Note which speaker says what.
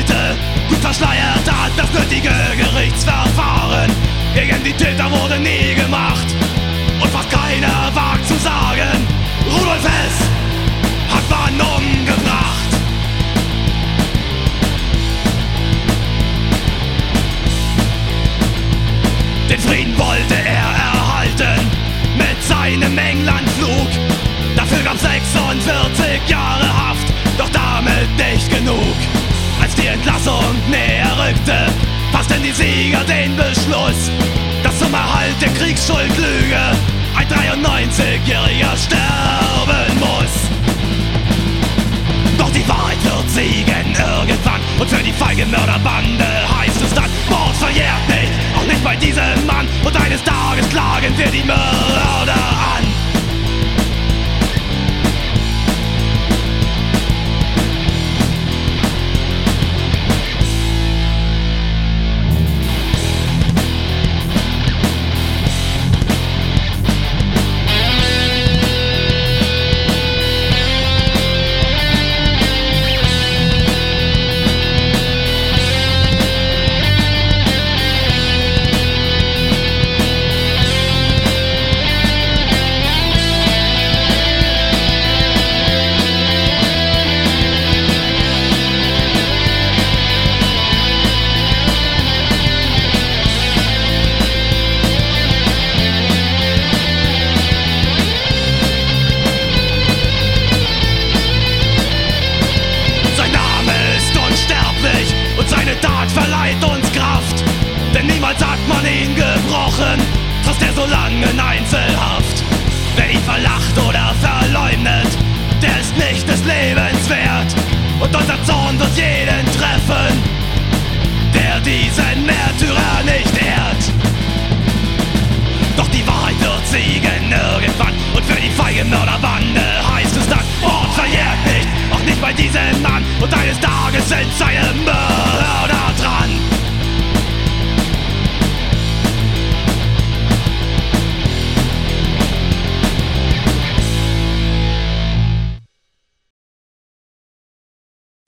Speaker 1: heute gut verschleiert hat das nötige Gerichtsverfahren. Gegen die Täter wurde nie gemacht und fast keiner wagt zu sagen, Rudolf Hess hat man umgebracht. Den Frieden wollte er erhalten mit seinem Englandflug. Dafür gab 46 Jahre Haft, doch damit nicht genug. Als die Entlassung näher rückte, fassten die Sieger den Beschluss, dass zum Erhalt der Kriegsschuldlüge ein 93-Jähriger sterben muss. Doch die Wahrheit wird siegen irgendwann, und für die feige Mörderbande heißt es dann, Mord verjährt nicht, auch nicht bei diesem Mann. Und eines Tages klagen wir die Mörder an. Seine Tat verleiht uns Kraft, denn niemals hat man ihn gebrochen, trotz der so langen Einzelhaft. Wer ihn verlacht oder verleumdet, der ist nicht des Lebens wert. Und unser Zorn wird jeden treffen, der diesen Märtyrer nicht ehrt. Doch die Wahrheit wird siegen irgendwann, und für die feige Mörderbande heißt es dann, Mord verjährt nicht, auch nicht bei diesem Mann. Und eines Tages sind seine Mörder